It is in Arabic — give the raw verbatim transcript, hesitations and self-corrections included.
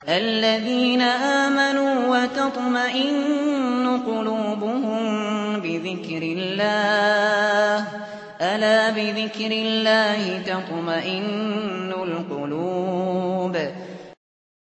الَّذِينَ آمَنُوا وَتَطْمَئِنُّ قُلُوبُهُم بِذِكْرِ اللَّهِ ۗ أَلَا بِذِكْرِ اللَّهِ تَطْمَئِنُّ الْقُلُوبُ